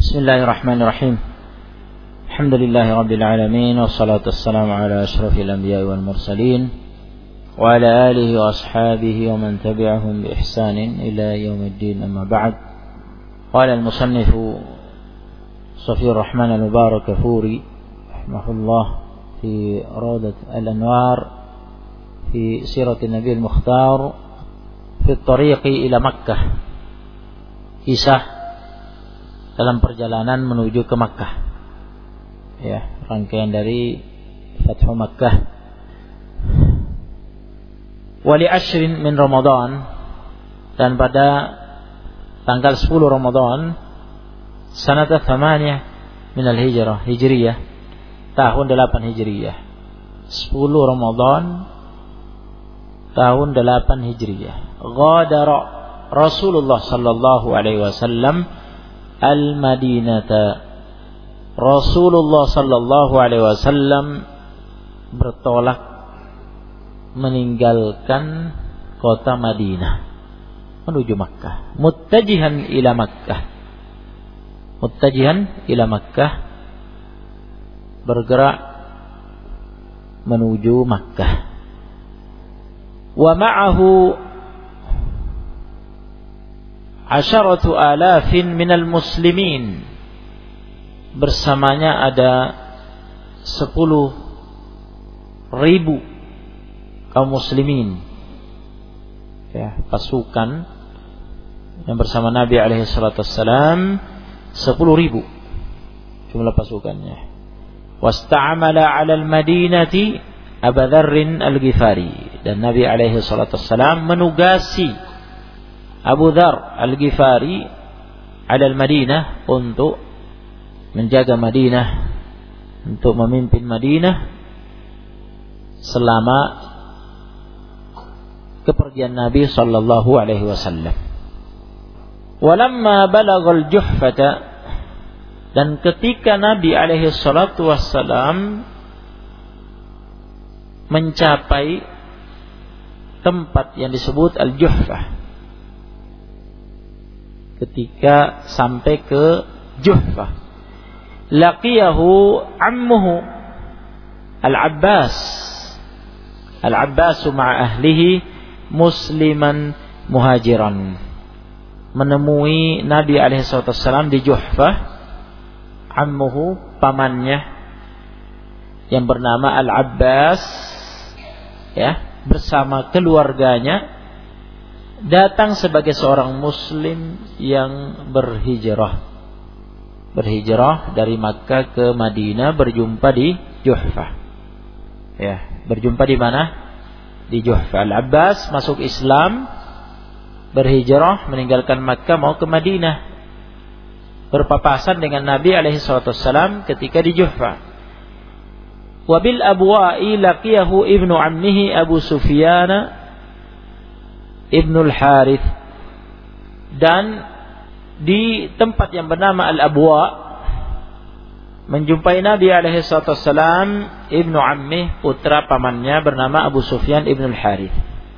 Bismillahirrahmanirrahim. Alhamdulillahi alamin wassalatu wassalamu ala asyrafil anbiya'i wal mursalin wa ala alihi wa ashabihi wa man tabi'ahum bi ihsanin ila yaumiddin, amma ba'd. Qala al-musannif Safiyur Rahman al-Mubarakfuri rahimahullah fi Rawdat al-Anwar fi sirat Nabi al-Mukhtar fi at-tariqi ila Makkah. Kisah dalam perjalanan menuju ke Makkah, ya, rangkaian dari Fathu Makkah. Wali ashrin min Ramadan, dan pada tanggal 10 Ramadan sanata 8 min al-hijrah hijriyah, tahun 8 hijriyah. 10 Ramadan tahun 8 hijriyah. Ghadara Rasulullah sallallahu alaihi wasallam Al-Madinata. Rasulullah sallallahu alaihi wasallam bertolak meninggalkan kota Madinah menuju Makkah, muttajihan ila Makkah. Muttajihan ila Makkah, bergerak menuju Makkah. Wa ma'ahu 10,000 minal muslimin, bersamanya ada 10,000 kaum muslimin, ya, pasukan yang bersama Nabi alaihi salatu wassalam 10,000 jumlah pasukannya. Wasta'amala 'ala al-Madinati Abu Dzarr al-Ghifari, dan Nabi alaihi salatu wassalam menugasi Abu Dzarr al-Ghifari ala al-Madinah untuk menjaga Madinah, untuk memimpin Madinah selama kepergian Nabi sallallahu alaihi wasallam. Walamma balagal Juhfata, dan ketika Nabi alaihi salatu wassalam mencapai tempat yang disebut Al-Juhfah, ketika sampai ke Juhfah, laqiyahu ammuhu Al-Abbas. Al-Abbas ma'a ahlihi musliman muhajiran. Menemui Nabi alaihi wasallam di Juhfah ammuhu, pamannya yang bernama Al-Abbas, ya, bersama keluarganya datang sebagai seorang muslim yang berhijrah dari Makkah ke Madinah, berjumpa di Juhfah. Ya, berjumpa di mana? Di Juhfah. Al-Abbas masuk Islam, berhijrah meninggalkan Makkah mau ke Madinah, berpapasan dengan Nabi alaihi salatu wassalam ketika di Juhfah. Wabil abwa'i laqiyahu ibnu ammihi Abu Sufyan Ibnul Harith, dan di tempat yang bernama Al-Abwa menjumpai Nabi alaihi salatu wassalam ibnu ammih, putra pamannya bernama Abu Sufyan Ibnul Harith.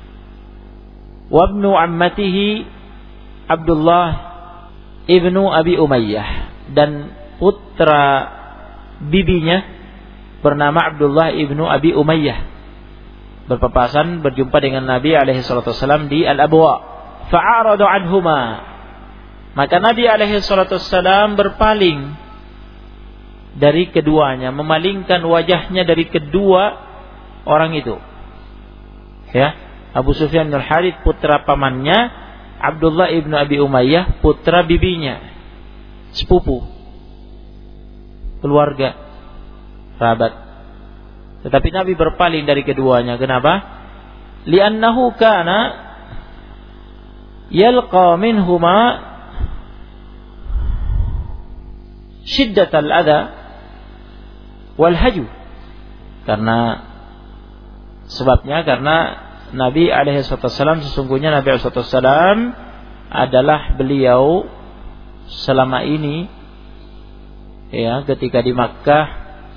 Wa ibnu ammatihi Abdullah ibnu Abi Umayyah, dan putra bibinya bernama Abdullah ibnu Abi Umayyah, berpapasan berjumpa dengan Nabi alaihi salatu wasallam di Al-Abwa. Fa'aradu anhuma, maka Nabi alaihi salatu wasallam berpaling dari keduanya, memalingkan wajahnya dari kedua orang itu, ya, Abu Sufyan bin Harith putra pamannya, Abdullah ibnu Abi Umayyah putra bibinya, sepupu, keluarga, sahabat. Tetapi Nabi berpaling dari keduanya. Kenapa? Li'annahu kana yalqa minhuma shiddatal adha wal haju. Sebabnya karena Nabi alaihi wasallam, sesungguhnya Nabi alaihi wasallam adalah beliau selama ini, ya, ketika di Makkah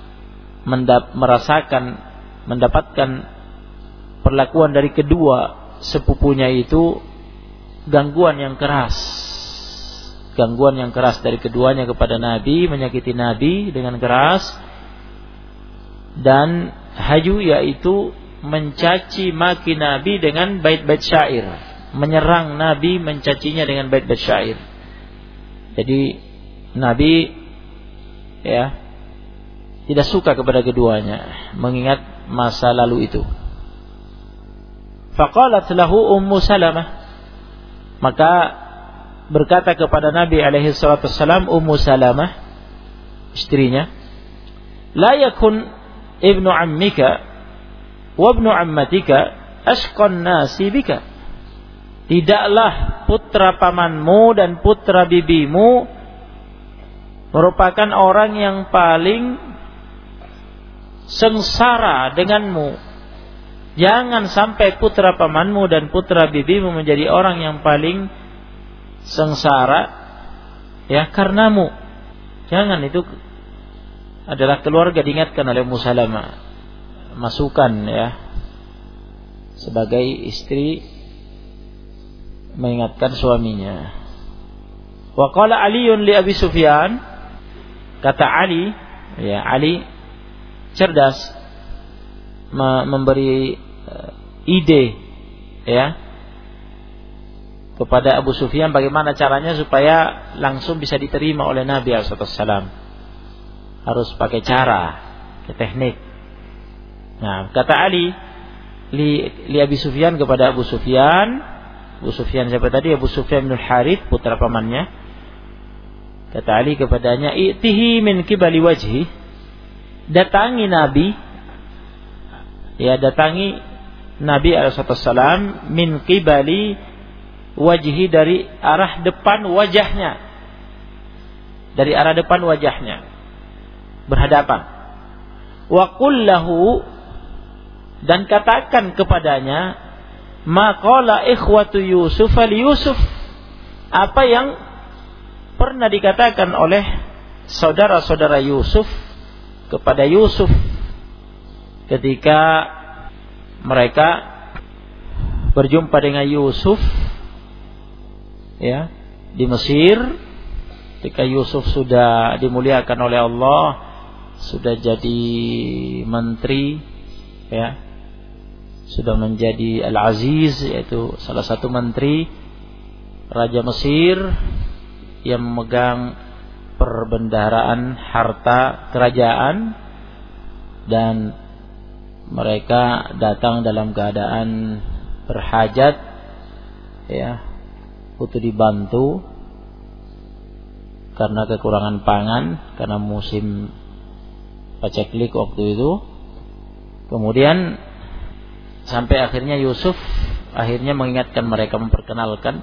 mendapatkan perlakuan dari kedua sepupunya itu gangguan yang keras, gangguan yang keras dari keduanya kepada Nabi, menyakiti Nabi dengan keras. Dan haju yaitu mencaci maki Nabi dengan bait-bait syair, menyerang Nabi, mencacinya dengan bait-bait syair. Jadi Nabi tidak suka kepada keduanya, mengingat masa lalu itu. Faqalat lahu Ummu Salamah, maka berkata kepada Nabi alaihi salatu wassalam Ummu Salamah, istrinya, la yakun ibnu ammika wa ibnu ammatika ashqan nasi bika. Tidaklah putra pamanmu dan putra bibimu merupakan orang yang paling sengsara denganmu. Jangan sampai putra pamanmu dan putra bibimu menjadi orang yang paling sengsara karenamu. Jangan, itu adalah keluarga diingatkan oleh Ummu Salamah. Masukan sebagai istri mengingatkan suaminya. Wa qala Aliun li Abi Sufyan, kata Ali, Ali cerdas memberi ide kepada Abu Sufyan bagaimana caranya supaya langsung bisa diterima oleh Nabi SAW. Harus pakai cara, teknik. Nah, kata Ali li Abi Sufyan kepada Abu Sufyan. Abu Sufyan siapa tadi? Abu Sufyan bin Harith, putra pamannya. Kata Ali kepadanya, "I'tihi min qibali wajhi." Datangi Nabi. Datangi Nabi SAW min qibali wajhi, dari arah depan wajahnya. Dari arah depan wajahnya. Berhadapan. Wa qul lahu, dan katakan kepadanya, ma qala ikhwatu Yusuf li Yusuf, apa yang pernah dikatakan oleh saudara-saudara Yusuf kepada Yusuf ketika mereka berjumpa dengan Yusuf di Mesir, ketika Yusuf sudah dimuliakan oleh Allah, sudah jadi menteri, sudah menjadi Al-Aziz, yaitu salah satu menteri Raja Mesir yang memegang perbendaharaan harta kerajaan, dan mereka datang dalam keadaan berhajat, butuh dibantu karena kekurangan pangan, karena musim paceklik waktu itu. Kemudian sampai akhirnya Yusuf mengingatkan mereka, memperkenalkan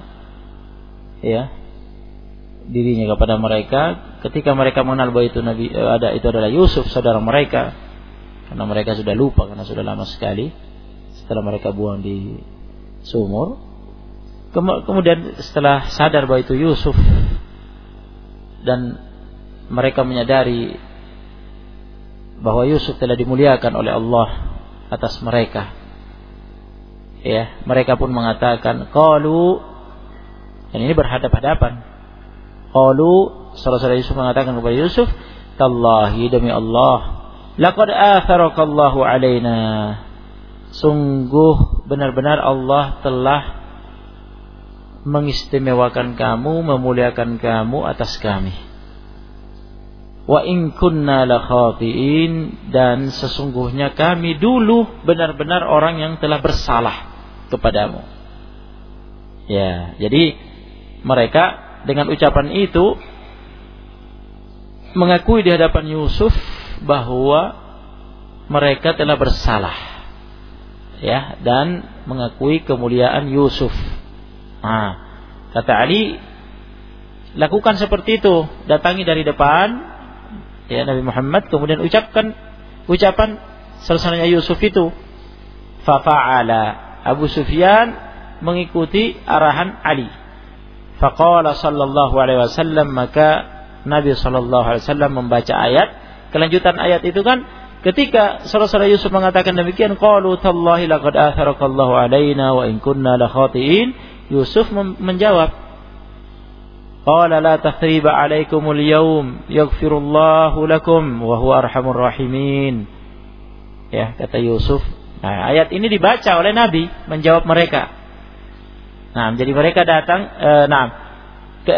dirinya kepada mereka. Ketika mereka mengenal bahwa itu itu adalah Yusuf, saudara mereka, karena mereka sudah lupa karena sudah lama sekali setelah mereka buang di sumur. Kemudian setelah sadar bahwa itu Yusuf, dan mereka menyadari bahwa Yusuf telah dimuliakan oleh Allah atas mereka, mereka pun mengatakan, qalu, dan ini berhadap-hadapan. Qalu, saudara Yusuf mengatakan kepada Yusuf, tallahi, demi Allah, laqad atharakallahu alaina, sungguh benar-benar Allah telah mengistimewakan kamu, memuliakan kamu atas kami. Wa in kunna la khati'in, dan sesungguhnya kami dulu benar-benar orang yang telah bersalah kepadamu. Jadi mereka dengan ucapan itu mengakui di hadapan Yusuf bahwa mereka telah bersalah, dan mengakui kemuliaan Yusuf. Kata Ali, lakukan seperti itu, datangi dari depan Nabi Muhammad, kemudian ucapkan ucapan selesainya Yusuf itu. Fafa'ala, Abu Sufyan mengikuti arahan Ali. Faqala sallallahu alaihi wasallam, maka Nabi sallallahu alaihi wasallam membaca ayat. Kelanjutan ayat itu kan ketika saudara Yusuf mengatakan demikian, qalu tallahi laqad atharakallahu alaina wa in kunna la khati'in. Yusuf menjawab, Qala la tathriba 'alaikumul yaum yaghfirullahu lakum wa huwa arhamur rahimin. Ya, kata Yusuf. Nah, ayat ini dibaca oleh Nabi menjawab mereka. Nah, jadi mereka datang ke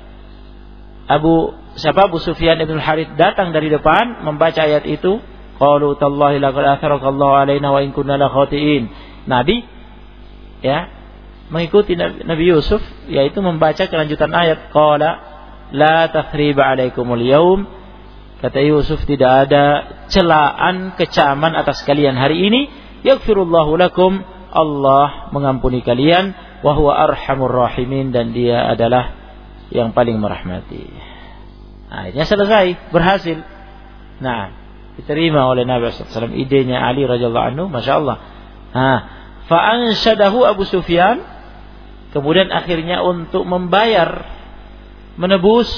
Abu Sufyan ibn Harith datang dari depan membaca ayat itu. Qalu tallahi laqad atharakallahu alaina wa in kunna la khati'in. Nabi ya mengikuti Nabi Yusuf, yaitu membaca kelanjutan ayat. Qala la tathriba 'alaikumul yaum. Kata Yusuf, tidak ada celaan, kecaman atas kalian hari ini. Yaghfirullahu lakum, Allah mengampuni kalian. Wa huwa arhamur rahimin, dan Dia adalah yang paling merahmati. Nah, akhirnya selesai, berhasil. Nah, diterima oleh Nabi SAW. Idenya Ali radhiyallahu anhu, masya Allah. Nah, fa'ansyadahu Abu Sufyan. Kemudian akhirnya untuk membayar, menebus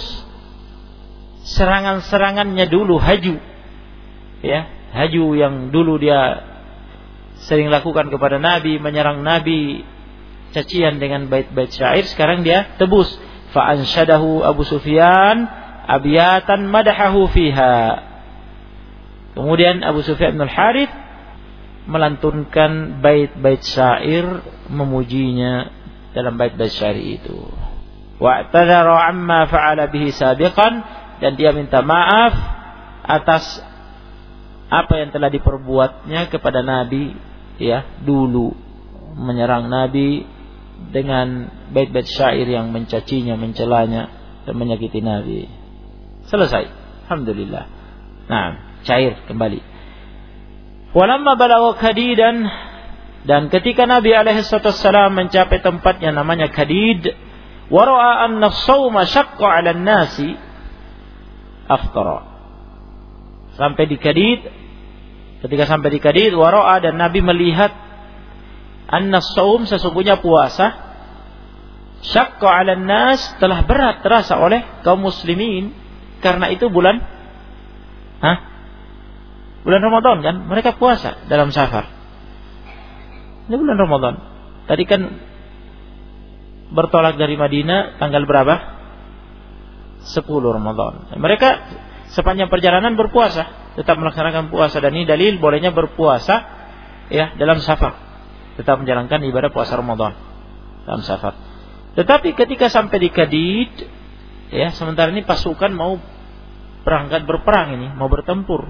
serangan-serangannya dulu, haju. Ya, haju yang dulu dia sering lakukan kepada Nabi, menyerang Nabi, cacian dengan bait-bait syair, sekarang dia tebus. Fa'ansyadahu Abu Sufyan abiyatan madahahu fiha. Kemudian Abu Sufyan bin Harith melantunkan bait-bait syair memujinya dalam bait-bait syair itu. Wa'tadhara amma fa'ala bihi sabiqan, dan dia minta maaf atas apa yang telah diperbuatnya kepada Nabi ya dulu, menyerang Nabi dengan bait-bait syair yang mencacinya, mencelanya dan menyakiti Nabi. Selesai, alhamdulillah. Nah, cair kembali. Walamma balagha Khadidan, dan ketika Nabi alaihi wasallam mencapai tempatnya namanya Khadid, wa ra'a anna as-sawma shaqqa 'ala an-nasi aftara. Sampai di Khadid, ketika sampai di Khadid, wa ra'a, dan Nabi melihat anna as-sawm, sesungguhnya puasa, syaqqa 'ala an-nas, telah berat terasa oleh kaum muslimin, karena itu bulan bulan Ramadan kan, mereka puasa dalam Safar. Ini bulan Ramadan. Tadi kan bertolak dari Madinah tanggal berapa? 10 Ramadan. Mereka sepanjang perjalanan berpuasa, tetap melaksanakan puasa, dan ini dalil bolehnya berpuasa ya dalam Safar, tetap menjalankan ibadah puasa Ramadan dalam Safar. Tetapi ketika sampai di Khadid, ya, sementara ini pasukan mau berangkat berperang, ini mau bertempur.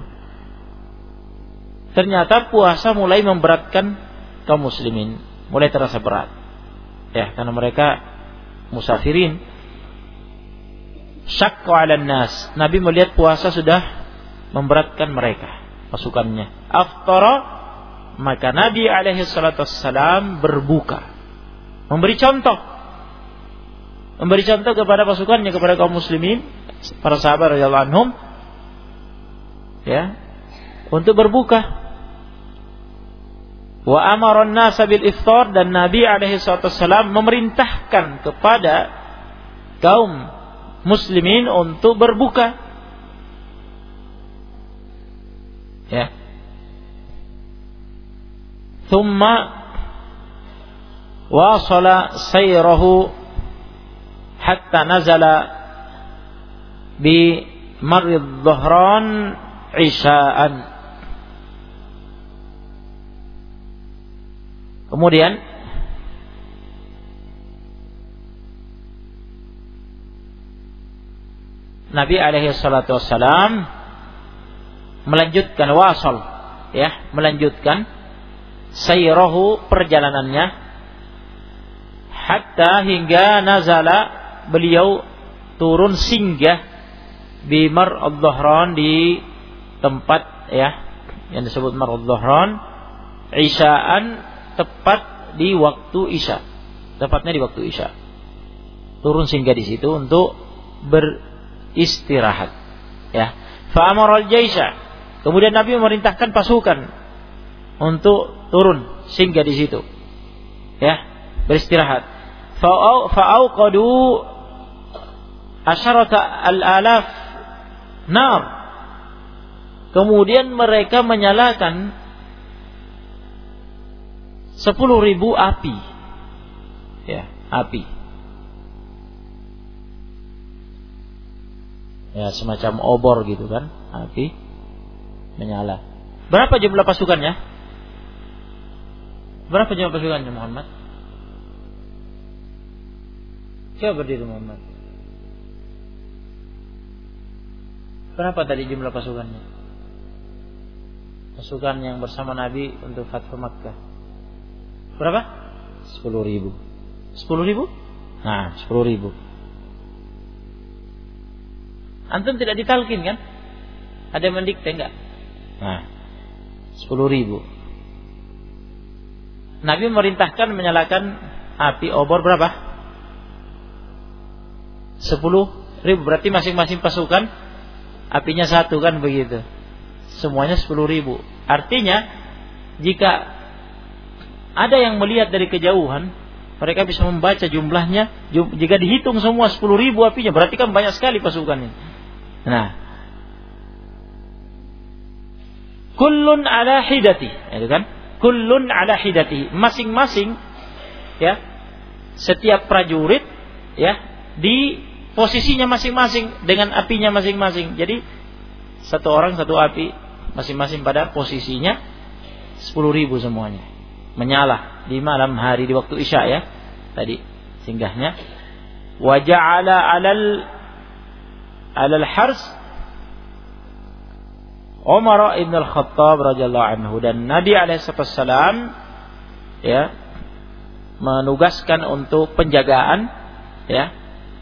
Ternyata puasa mulai memberatkan kaum muslimin, mulai terasa berat. Ya, karena mereka musafirin. Syaqqa 'alan nas. Nabi melihat puasa sudah memberatkan mereka, pasukannya. Aftara, maka Nabi alaihi salatu wassalam berbuka. Memberi contoh kepada pasukannya, kepada kaum muslimin, para sahabat radhiyallahu anhum, ya, untuk berbuka. Wa amara an-nasa bil iftar, dan Nabi alaihi wasallam memerintahkan kepada kaum muslimin untuk berbuka. Ya. Thumma wasala sayrahu hatta nazala bi Marid Dhahran Isha'an. Kemudian Nabi alaihi salatu wassalam melanjutkan wasal, ya, melanjutkan sayrahu, perjalanannya, hatta, hingga nazala, beliau turun singgah di Marid Dhahran, di tempat ya yang disebut Marid Dhahran Isya'an, tepat di waktu Isya, tepatnya di waktu Isya. Turun singgah di situ untuk beristirahat. Ya. Fa amara al-jaisha, kemudian Nabi memerintahkan pasukan untuk turun singgah di situ. Ya, beristirahat. Fa'auqadu asyarata al-alaf nar. Kemudian mereka menyalakan 10.000 api. Ya, api. Ya, semacam obor gitu kan, api menyala. Berapa jumlah pasukannya? Berapa jumlah pasukannya Muhammad? Coba berdiri Muhammad. Berapa tadi jumlah pasukannya? Pasukan yang bersama Nabi untuk Fathu Makkah. Berapa? 10.000. 10.000? Nah, 10.000. Antum tidak ditalkin kan? Ada yang mendikte enggak? Nah, 10.000. Nabi memerintahkan menyalakan api obor berapa? 10.000. Berarti masing-masing pasukan apinya satu kan begitu. Semuanya 10.000. Artinya jika ada yang melihat dari kejauhan, mereka bisa membaca jumlahnya. Jika dihitung semua 10.000 apinya, berarti kan banyak sekali pasukannya. Nah, kullun ala hidati, itu kan? Kullun ala hidati, masing-masing ya, setiap prajurit ya di posisinya masing-masing dengan apinya masing-masing. Jadi satu orang satu api, masing-masing pada posisinya 10.000 semuanya. Menyala di malam hari di waktu Isya ya. Tadi singgahnya. Wa ja'ala 'alal hars Umar ibn al-Khattab radhiyallahu anhu, dan Nabi alaihi wasallam ya menugaskan untuk penjagaan ya.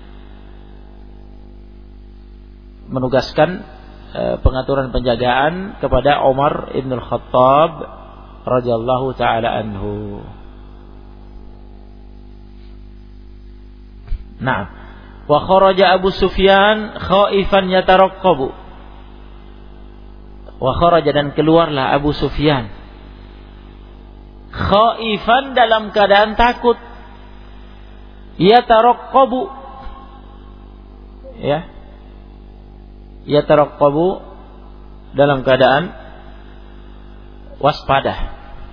Menugaskan pengaturan penjagaan kepada Umar ibn al-Khattab radhiyallahu taala anhu. Nah, wa kharaja Abu Sufyan khaifan yataraqqabu. Wa kharaja, dan keluarlah Abu Sufyan khaifan, dalam keadaan takut, yataraqqabu ya. Yataraqqabu dalam keadaan waspada.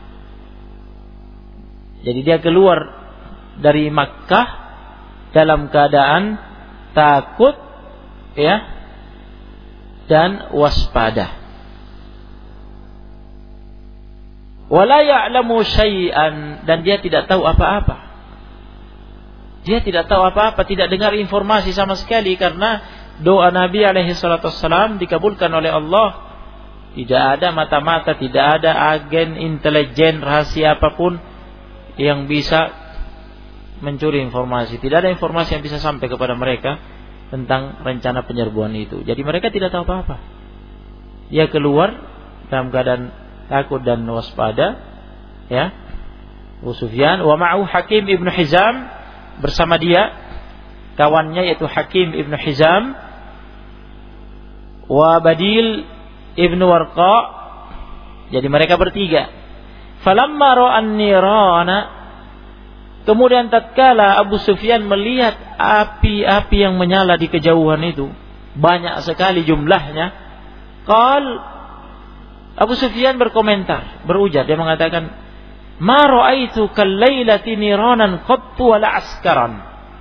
Jadi dia keluar dari Makkah dalam keadaan takut ya dan waspada. Wala ya'lamu syai'an, dan dia tidak tahu apa-apa. Dia tidak tahu apa-apa, tidak dengar informasi sama sekali, karena doa Nabi alaihi salatu wassalam dikabulkan oleh Allah. Tidak ada mata-mata, tidak ada agen intelijen rahasia apapun yang bisa mencuri informasi. Tidak ada informasi yang bisa sampai kepada mereka tentang rencana penyerbuan itu. Jadi mereka tidak tahu apa-apa. Dia keluar dalam keadaan takut dan waspada ya. Abu Sufyan wa ma'u Hakim ibn Hizam, bersama dia kawannya yaitu Hakim ibn Hizam, wa Badil ibn Warqa. Jadi mereka bertiga. Falamma ra'an nirana, kemudian tatkala Abu Sufyan melihat api-api yang menyala di kejauhan itu, banyak sekali jumlahnya, Abu Sufyan berkomentar, berujar, dia mengatakan, ma ra'aitu kal-lailati niranan qattu wala askaran.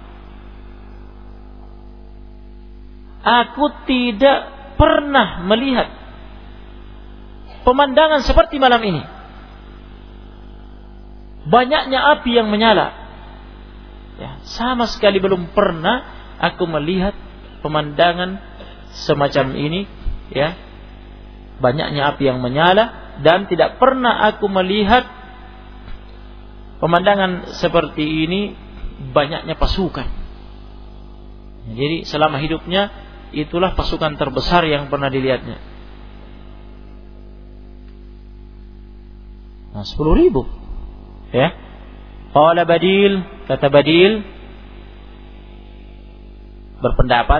Aku tidak pernah melihat pemandangan seperti malam ini. Banyaknya api yang menyala. Ya, sama sekali belum pernah aku melihat pemandangan semacam ini, ya. Banyaknya api yang menyala, dan tidak pernah aku melihat pemandangan seperti ini, banyaknya pasukan. Jadi selama hidupnya itulah pasukan terbesar yang pernah dilihatnya. Nah, 10.000. Ya. Qala Badil, kata Badil berpendapat,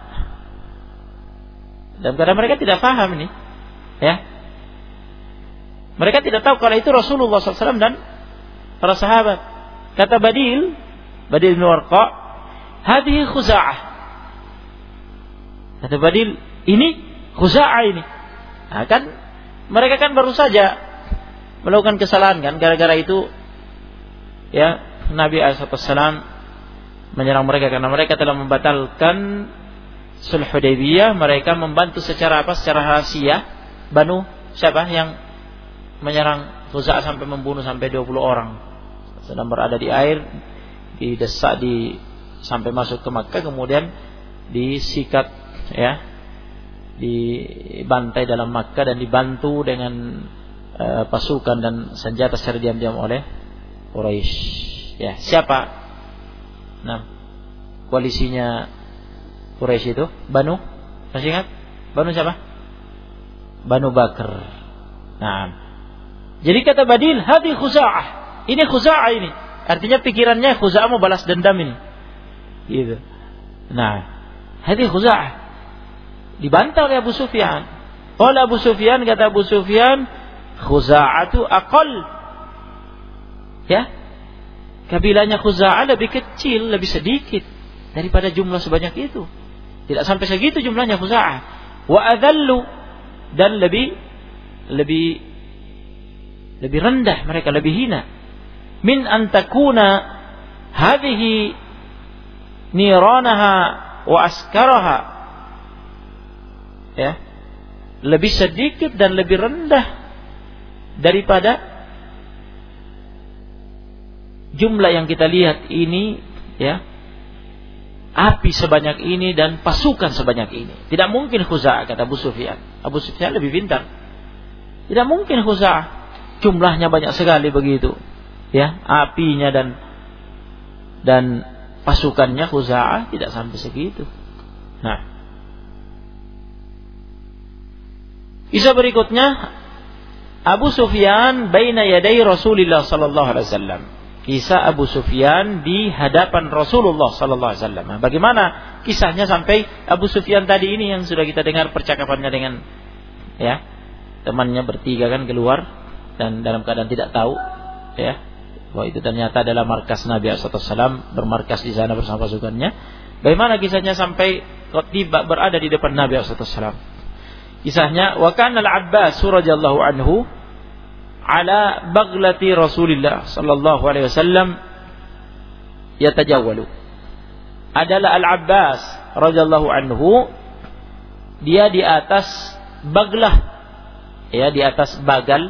dan karena mereka tidak paham ini, ya. Mereka tidak tahu kalau itu Rasulullah SAW dan para sahabat. Kata Badil bin Warqa, hadhihi Khuza'ah. Kata Badil, ini Khuza'ah ini. Nah, kan mereka kan baru saja melakukan kesalahan kan, gara-gara itu ya Nabi SAW menyerang mereka karena mereka telah membatalkan Sulh Hudaybiyah mereka membantu secara apa? Secara rahasia Banu siapa yang menyerang Khuza'ah sampai membunuh sampai 20 orang. Sedang berada di air, didesak sampai masuk ke Makkah, kemudian disikat ya, dibantai dalam Makkah dan dibantu dengan pasukan dan senjata secara diam-diam oleh Quraisy. Ya, siapa? Nah, koalisinya Quraisy itu Banu, masih ingat? Banu siapa? Banu Bakr. Nah, jadi kata Badil, hadi Khuza'ah. Ini Khuza'ah ini. Artinya pikirannya Khuza'ah mau balas dendam ini. Gitu. Nah, hadi Khuza'ah. Dibantah oleh Abu Sufyan. Qala Abu Sufyan, kata Abu Sufyan, Khuza'atu aqall. Ya. Kabilahnya Khuza'ah lebih kecil, lebih sedikit daripada jumlah sebanyak itu. Tidak sampai segitu jumlahnya Khuza'ah. Wa adallu, dan lebih rendah mereka, lebih hina. Min an takuna hadhihi niranaha wa askaraha. Ya. Lebih sedikit dan lebih rendah daripada jumlah yang kita lihat ini, ya. Api sebanyak ini dan pasukan sebanyak ini. Tidak mungkin Khuza'ah, kata Abu Sufyan. Abu Sufyan lebih pintar. Tidak mungkin Khuza'ah, jumlahnya banyak sekali begitu. Ya, apinya dan pasukannya Khuza'ah tidak sampai segitu. Nah, kisah berikutnya, Abu Sufyan baina yaday Rasulullah sallallahu alaihi wasallam. Kisah Abu Sufyan di hadapan Rasulullah sallallahu alaihi wasallam. Bagaimana kisahnya sampai Abu Sufyan tadi ini yang sudah kita dengar percakapannya dengan ya temannya bertiga kan keluar dan dalam keadaan tidak tahu ya bahwa itu ternyata adalah markas Nabi sallallahu alaihi wasallam, bermarkas di sana bersama pasukannya. Bagaimana kisahnya sampai tiba berada di depan Nabi sallallahu alaihi wasallam? Kisahnya, wa kana al-Abbas radhiyallahu anhu ala baghlati Rasulillah sallallahu alaihi wasallam yatajawwalu. Adalah Al-Abbas radhiyallahu anhu, dia di atas baglah, ya, di atas bagal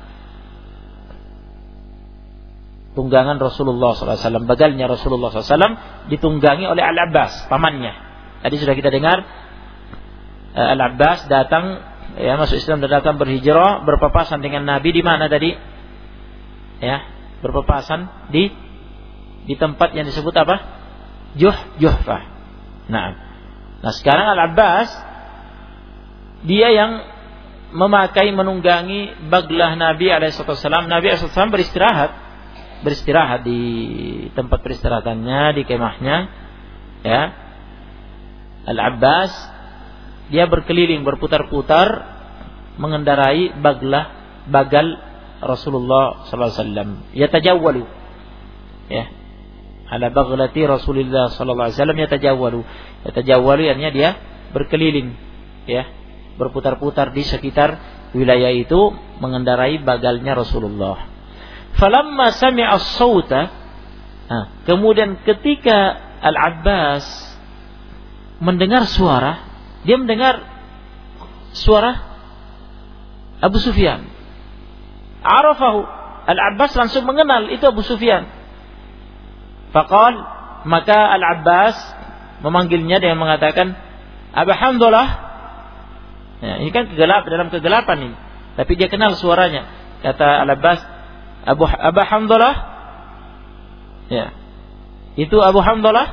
tunggangan Rasulullah sallallahu alaihi wasallam. Bagalnya Rasulullah sallallahu alaihi wasallam ditunggangi oleh Al-Abbas, pamannya. Tadi sudah kita dengar Al-Abbas datang, ya, masuk Islam dan datang berhijrah, berpapasan dengan Nabi di mana tadi? Ya, berpapasan di tempat yang disebut apa? Juhfah. Nah, sekarang Al-Abbas dia yang menunggangi baglah Nabi alaihissalam. Nabi alaihissalam beristirahat di tempat peristirahatannya, di kemahnya. Ya, Al-Abbas dia berkeliling, berputar-putar mengendarai bagal Rasulullah sallallahu alaihi wasallam. Yatajawwalu. Ya. Ala baghlati Rasulullah sallallahu alaihi wasallam yatajawwalu. Yatajawwalu artinya dia berkeliling, ya, berputar-putar di sekitar wilayah itu mengendarai bagalnya Rasulullah. Falamma sami'a as-sauta, kemudian ketika Al-Abbas mendengar suara, dia mendengar suara Abu Sufyan. Arafahu, Al-Abbas langsung mengenal itu Abu Sufyan. Faqal, maka Al-Abbas memanggilnya dengan mengatakan, Abu Hamdalah. Ya, ini kan dalam kegelapan ini, tapi dia kenal suaranya. Kata Al-Abbas, Abu Hamdalah. Ya, itu Abu Hamdalah.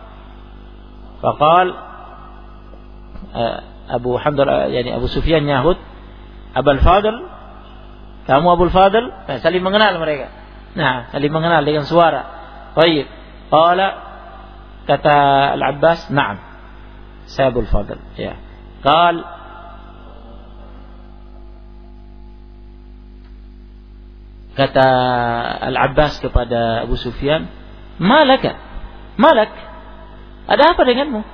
Faqal, Abu Hamdalah, yani Abu Sufyan nyahut, Abul Fadl, kamu Abul Fadl. Saling mengenal mereka. Nah, saling mengenal dengan suara. Baik. Qala, kata Al-Abbas, na'am, saya Abul Fadl. Ya. Qal, kata Al-Abbas kepada Abu Sufyan, malak, ada apa denganmu?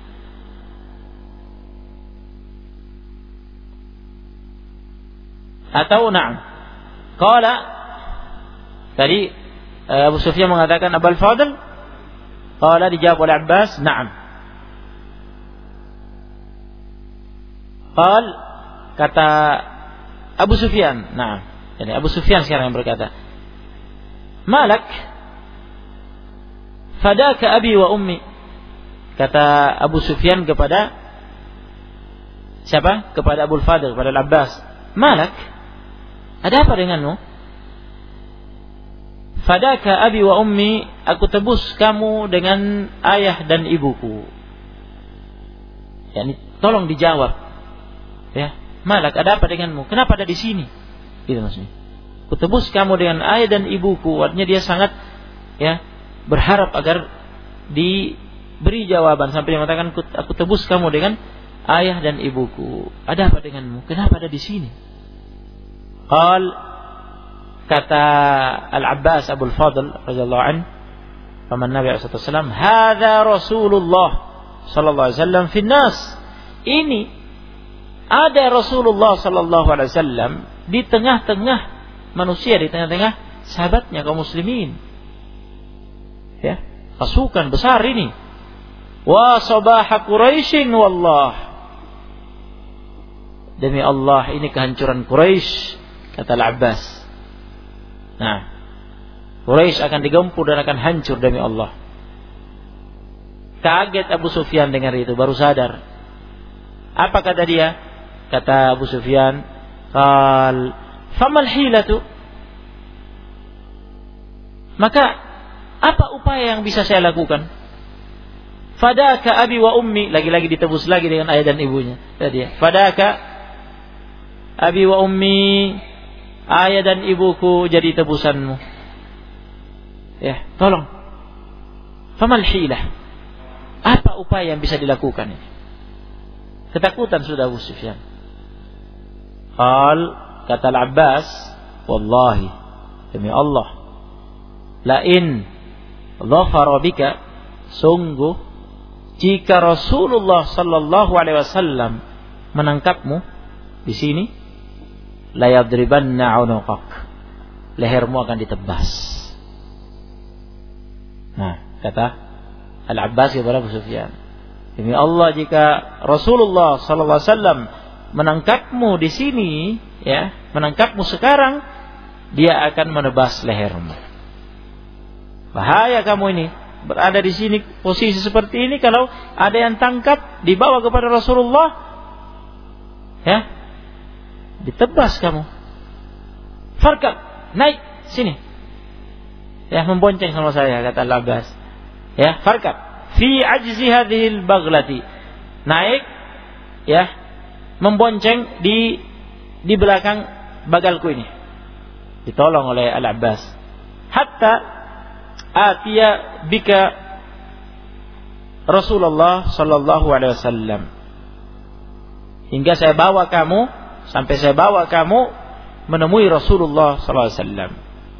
Atau na'am. Qala, tadi Abu Sufyan mengatakan Abul Fadl. Qala, dijawab oleh Abbas, na'am. Qal, kata Abu Sufyan. Nah, jadi Abu Sufyan sekarang yang berkata, "Malak? Fadaka abi wa ummi." Kata Abu Sufyan kepada siapa? Kepada Abul Fadl, kepada Al-Abbas. "Malak? Ada apa denganmu?" "Fadaka abi wa ummi." Aku tebus kamu dengan ayah dan ibuku. Yani tolong dijawab. Ya, "Malak, ada apa denganmu? Kenapa ada di sini?" Gitu maksudnya. Aku tebus kamu dengan ayah dan ibuku. Artinya dia sangat berharap agar diberi jawaban, sampai dia mengatakan, "Aku tebus kamu dengan ayah dan ibuku. Ada apa denganmu? Kenapa ada di sini?" Qal, kata Al-Abbas Abul Fadl radhiyallahu anhu, paman Nabi sallallahu alaihi wasallam, "Hadza Rasulullah sallallahu alaihi wasallam fi nas." Ini ada Rasulullah sallallahu alaihi wasallam di tengah-tengah manusia, di tengah-tengah sahabatnya kaum muslimin. Ya, pasukan besar ini. Wa sabaha Quraisyin wallah. Demi Allah, ini kehancuran Quraisy, kata Al-Abbas. Nah, Quraisy akan digempur dan akan hancur demi Allah. Kaget Abu Sufyan dengar itu, baru sadar. Apa kata dia? Kata Abu Sufyan, "Qal, famal hilatu?" Maka apa upaya yang bisa saya lakukan? "Fadaka abi wa ummi." Lagi-lagi ditebus lagi dengan ayah dan ibunya. Tadi, "Fadaka abi wa ummi." Ayah dan ibuku jadi tebusanmu. Ya, tolong. Famal hilah? Apa upaya yang bisa dilakukan ini? Ketakutan sudah Abu Sufyan. Qal, kata Al-Abbas, "Wallahi, demi Allah, la in dhafara bika, sungguh jika Rasulullah sallallahu alaihi wasallam menangkapmu di sini, la yadribanna 'unuqak." Lehermu akan ditebas. Nah, kata Al-Abbas kepada Abu Sufyan, demi Allah, jika Rasulullah sallallahu alaihi wasallam menangkapmu di sini, ya, menangkapmu sekarang, dia akan menebas lehermu. Bahaya kamu ini berada di sini, posisi seperti ini, kalau ada yang tangkap dibawa kepada Rasulullah, ya, ditebas kamu. Farkab, naik sini, ya, membonceng sama saya, kata Al-Abbas. Ya, farkab fi ajzi hadhil baghlati, naik, ya, membonceng di belakang bagalku ini. Ditolong oleh Al-Abbas. Hatta atiya bika Rasulullah sallallahu alaihi wasallam, hingga saya bawa kamu, sampai saya bawa kamu menemui Rasulullah sallallahu alaihi wasallam.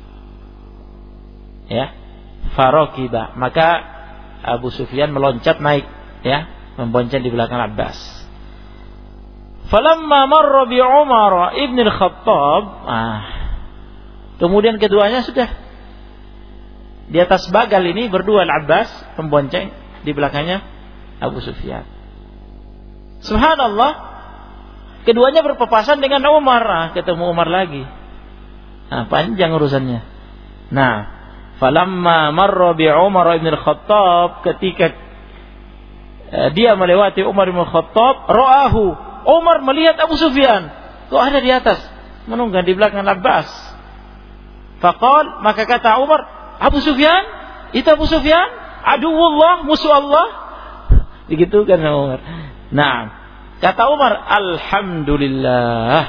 Ya, farokiba, maka Abu Sufyan meloncat naik, ya, membonceng di belakang Abbas. Falamma marra bi Umar ibn al-Khattab, kemudian keduanya sudah di atas bagal ini berdua, Al-Abbas membonceng, di belakangnya Abu Sufyan. Subhanallah, keduanya berpapasan dengan Umar. Ketemu Umar lagi. Panjang urusannya. Nah, falamma marra bi Umar ibn al-Khattab, ketika dia melewati Umar ibn al-Khattab, ra'ahu, Umar melihat Abu Sufyan, kok ada di atas, menunggang di belakang Abbas. Faqal, maka kata Umar, Abu Sufyan, itu Abu Sufyan, aduwullah, musuh Allah. Begitu kan Umar. Nah, kata Umar, alhamdulillah,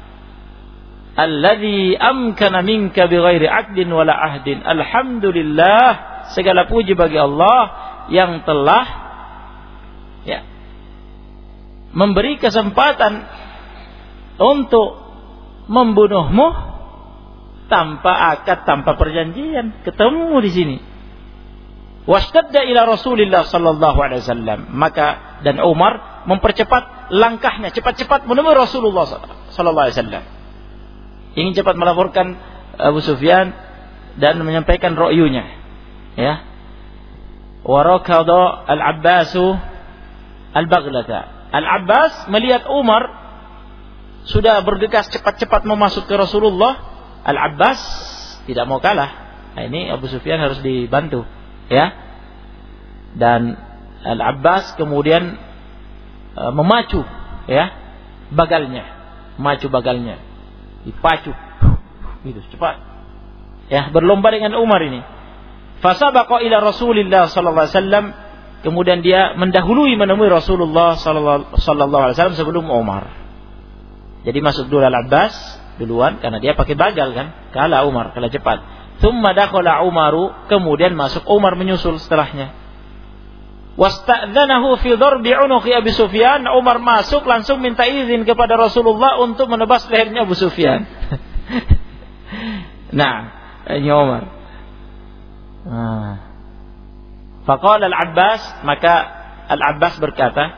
alladzi amkana minka bighairi aqdin wala ahdin. Alhamdulillah, segala puji bagi Allah yang telah, ya, memberi kesempatan untuk membunuhmu tanpa akad, tanpa perjanjian. Ketemu di sini. Washtadda ila Rasulillah sallallahu alaihi wasallam, maka dan Umar mempercepat langkahnya, cepat-cepat menemui Rasulullah sallallahu alaihi wasallam. Ingin cepat melaporkan Abu Sufyan dan menyampaikan ra'yunya. Ya. Wa rakada al-Abbasu al-baghlata. Al-Abbas melihat Umar sudah bergegas cepat-cepat mau masuk ke Rasulullah. Al-Abbas tidak mau kalah. Nah, ini Abu Sufyan harus dibantu, ya. Dan Al-Abbas kemudian memacu, ya, bagalnya, dipacu, gitu cepat, ya, berlomba dengan Umar ini. Fasabaqa ila Rasulillah sallallahu alaihi wasallam, kemudian dia menemui Rasulullah sallallahu alaihi wasallam sebelum Umar. Jadi masuk dulu Al-Abbas duluan karena dia pakai bagal kan, kalah Umar, kalah cepat. Tsumma dakhala Umaru, kemudian masuk Umar menyusul setelahnya. Wasta'dzanahu fi darbi unuqi Abi Sufyan, Umar masuk langsung minta izin kepada Rasulullah untuk menebas lehernya Abu Sufyan. Nah, ini Umar. Faqala Al-Abbas, maka Al-Abbas berkata,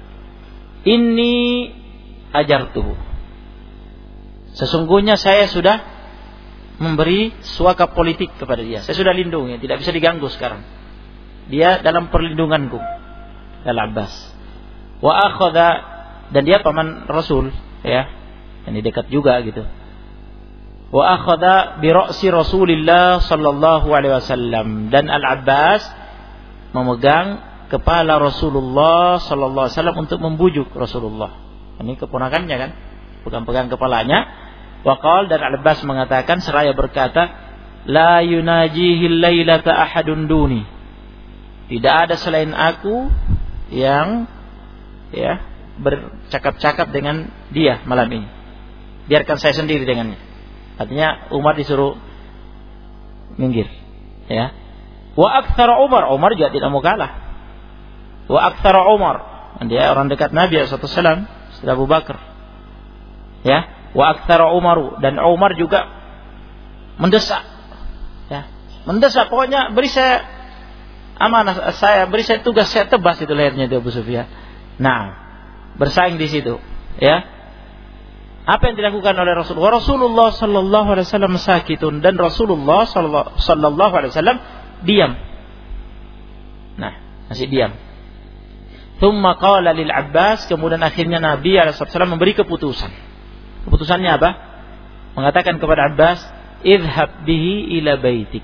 "Inni ajartuhu." Sesungguhnya saya sudah memberi suaka politik kepada dia. Saya sudah lindungi, tidak bisa diganggu sekarang. Dia dalam perlindunganku, Al-Abbas. Wa akhadha, dan dia paman Rasul, ya. Ini dekat juga gitu. Wa akhadha bi ra'si Rasulillah sallallahu alaihi wasallam, dan Al-Abbas memegang kepala Rasulullah sallallahu alaihi wasallam untuk membujuk Rasulullah. Ini keponakannya kan, pegang-pegang kepalanya. Wa qala, dan Al-Abbas mengatakan seraya berkata, la yunajihi lailata ahadun duni. Tidak ada selain aku yang, ya, bercakap-cakap dengan dia malam ini. Biarkan saya sendiri dengannya. Artinya Umar disuruh minggir, ya. Wa aktsara Umar juga tidak mau kalah. Wa aktsara Umar, dia orang dekat Nabi sallallahu alaihi wasallam setelah Abu Bakar. Ya, wa aktsara Umaru, dan Umar juga mendesak. Ya, mendesak, pokoknya beri saya amanah, beri saya tugas, saya tebas itu lehernya di Abu Sufyan. Nah, bersaing di situ, ya. Apa yang dilakukan oleh Rasulullah? Rasulullah sallallahu alaihi wasallam sakitun, dan Rasulullah sallallahu alaihi wasallam diam. Nah, masih diam. Tsumma qala lil Abbas, kemudian akhirnya Nabi alaihi wasallam memberi keputusan. Keputusannya apa? Mengatakan kepada Abbas, idhab bihi ila baitik.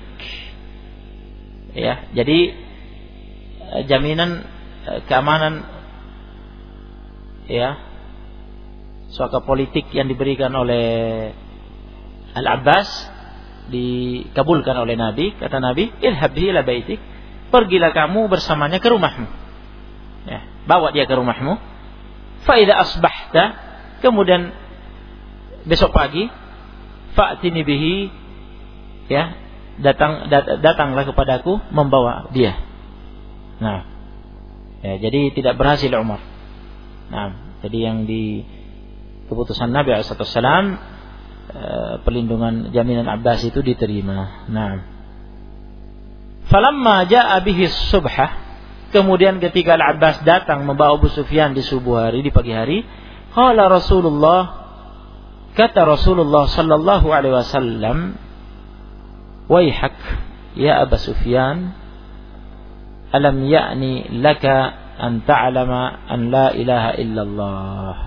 Ya, jadi jaminan keamanan, ya, suaka politik yang diberikan oleh Al-Abbas dikabulkan oleh Nabi. Kata Nabi, idhab bihi ila baitik, pergilah kamu bersamanya ke rumahmu, ya, bawa dia ke rumahmu. Fa idza asbahta, kemudian besok pagi, fa'tini bihi, ya, datanglah kepadaku membawa dia. Nah, ya, jadi tidak berhasil Umar. Nah, jadi yang di keputusan Nabi SAW, pelindungan jaminan Abbas itu diterima. Nah, falamma ja'a bihi subhah, kemudian ketika Al-Abbas datang membawa Abu Sufyan di subuh hari, di pagi hari, qala Rasulullah, kata Rasulullah sallallahu alaihi wasallam, waihak ya Abu Sufyan, alam ya'ni laka an ta'lama an la ilaha illallah.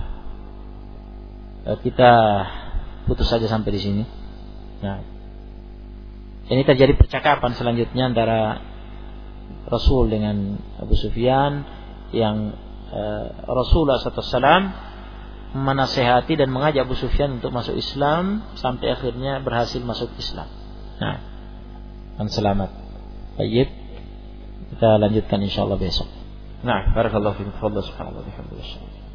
Kita putus saja sampai di sini. Nah, ini terjadi percakapan selanjutnya antara Rasul dengan Abu Sufyan, yang Rasulullah SAW menasehati dan mengajak Abu Sufyan untuk masuk Islam, sampai akhirnya berhasil masuk Islam. Nah, dan selamat. Baik, kita lanjutkan insyaallah besok. Nah, barakallahu fiikum. Subhanallah, alhamdulillah.